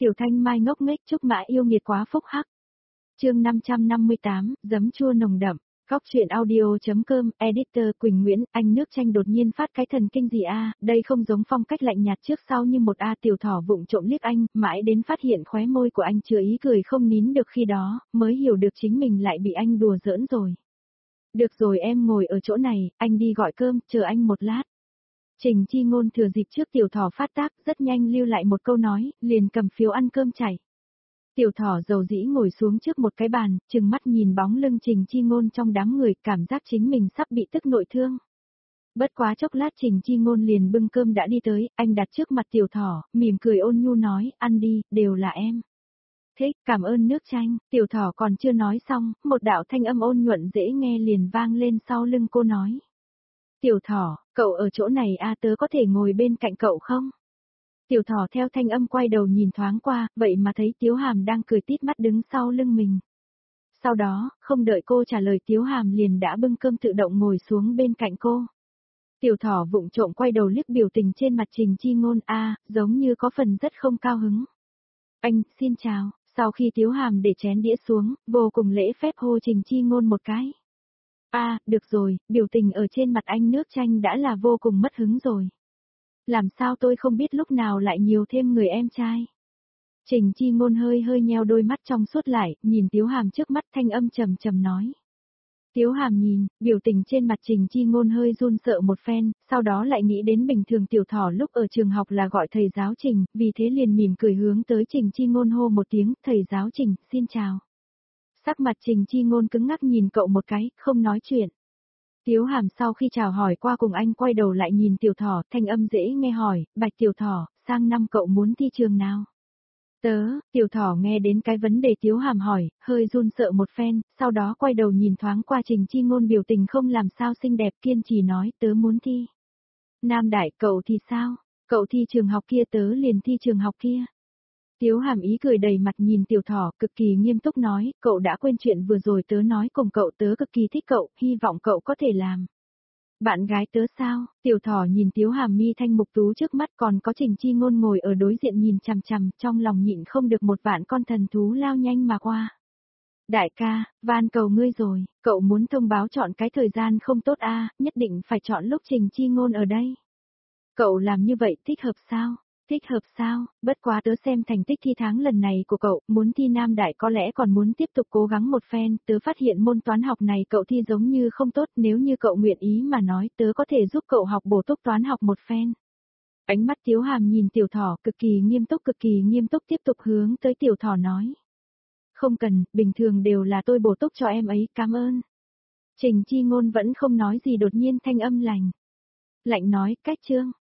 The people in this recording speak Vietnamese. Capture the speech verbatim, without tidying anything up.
Tiểu Thanh Mai ngốc nghếch chúc mã yêu nghiệt quá phúc hắc. Chương năm trăm năm mươi tám, giấm chua nồng đậm. Góc truyện audio.com, editor Quỳnh Nguyễn, anh nước chanh đột nhiên phát cái thần kinh gì a, đây không giống phong cách lạnh nhạt trước sau như một a. Tiểu Thỏ vụng trộm liếc anh, mãi đến phát hiện khóe môi của anh chứa ý cười không nín được khi đó, mới hiểu được chính mình lại bị anh đùa giỡn rồi. Được rồi em ngồi ở chỗ này, anh đi gọi cơm, chờ anh một lát. Trình Chi Ngôn thừa dịp trước Tiểu Thỏ phát tác, rất nhanh lưu lại một câu nói, liền cầm phiếu ăn cơm chảy. Tiểu Thỏ dầu dĩ ngồi xuống trước một cái bàn, trừng mắt nhìn bóng lưng Trình Chi Ngôn trong đám người, cảm giác chính mình sắp bị tức nội thương. Bất quá chốc lát Trình Chi Ngôn liền bưng cơm đã đi tới, anh đặt trước mặt Tiểu Thỏ, mỉm cười ôn nhu nói, ăn đi, đều là em. Thế, cảm ơn nước chanh. Tiểu Thỏ còn chưa nói xong, một đạo thanh âm ôn nhuận dễ nghe liền vang lên sau lưng cô nói. Tiểu Thỏ, cậu ở chỗ này a, tớ có thể ngồi bên cạnh cậu không? Tiểu Thỏ theo thanh âm quay đầu nhìn thoáng qua, vậy mà thấy Tiếu Hàm đang cười tít mắt đứng sau lưng mình. Sau đó, không đợi cô trả lời Tiếu Hàm liền đã bưng cơm tự động ngồi xuống bên cạnh cô. Tiểu Thỏ vụng trộm quay đầu liếc biểu tình trên mặt Trình Chi Ngôn a, giống như có phần rất không cao hứng. Anh, xin chào, sau khi Tiếu Hàm để chén đĩa xuống, vô cùng lễ phép hô Trình Chi Ngôn một cái. A, được rồi, biểu tình ở trên mặt anh nước chanh đã là vô cùng mất hứng rồi. Làm sao tôi không biết lúc nào lại nhiều thêm người em trai. Trình Chi Ngôn hơi hơi nheo đôi mắt trong suốt lại, nhìn Tiếu Hàm trước mắt thanh âm trầm trầm nói. Tiếu Hàm nhìn, biểu tình trên mặt Trình Chi Ngôn hơi run sợ một phen, sau đó lại nghĩ đến bình thường Tiểu Thỏ lúc ở trường học là gọi thầy giáo Trình, vì thế liền mỉm cười hướng tới Trình Chi Ngôn hô một tiếng, thầy giáo Trình, xin chào. Sắc mặt Trình Chi Ngôn cứng ngắc nhìn cậu một cái, không nói chuyện. Tiếu Hàm sau khi chào hỏi qua cùng anh quay đầu lại nhìn Tiểu Thỏ, thanh âm dễ nghe hỏi, Bạch Tiểu Thỏ, sang năm cậu muốn thi trường nào? Tớ, Tiểu Thỏ nghe đến cái vấn đề Tiếu Hàm hỏi, hơi run sợ một phen, sau đó quay đầu nhìn thoáng qua Trình Chi Ngôn biểu tình không làm sao xinh đẹp kiên trì nói tớ muốn thi. Nam Đại, cậu thì sao? Cậu thi trường học kia tớ liền thi trường học kia. Tiếu Hàm ý cười đầy mặt nhìn Tiểu Thỏ, cực kỳ nghiêm túc nói, cậu đã quên chuyện vừa rồi tớ nói cùng cậu, tớ cực kỳ thích cậu, hy vọng cậu có thể làm. Bạn gái tớ sao? Tiểu Thỏ nhìn Tiếu Hàm mi thanh mục tú trước mắt, còn có Trình Chi Ngôn ngồi ở đối diện nhìn chằm chằm, trong lòng nhịn không được một vạn con thần thú lao nhanh mà qua. Đại ca, van cầu ngươi rồi, cậu muốn thông báo chọn cái thời gian không tốt a, nhất định phải chọn lúc Trình Chi Ngôn ở đây. Cậu làm như vậy thích hợp sao? Thích hợp sao, bất quá tớ xem thành tích thi tháng lần này của cậu, muốn thi Nam Đại có lẽ còn muốn tiếp tục cố gắng một phen, tớ phát hiện môn toán học này cậu thi giống như không tốt, nếu như cậu nguyện ý mà nói tớ có thể giúp cậu học bổ túc toán học một phen. Ánh mắt Tiếu Hàm nhìn Tiểu Thỏ cực kỳ nghiêm túc cực kỳ nghiêm túc tiếp tục hướng tới Tiểu Thỏ nói. Không cần, bình thường đều là tôi bổ túc cho em ấy, cảm ơn. Trình Chi Ngôn vẫn không nói gì đột nhiên thanh âm lành. Lạnh nói, cách chương.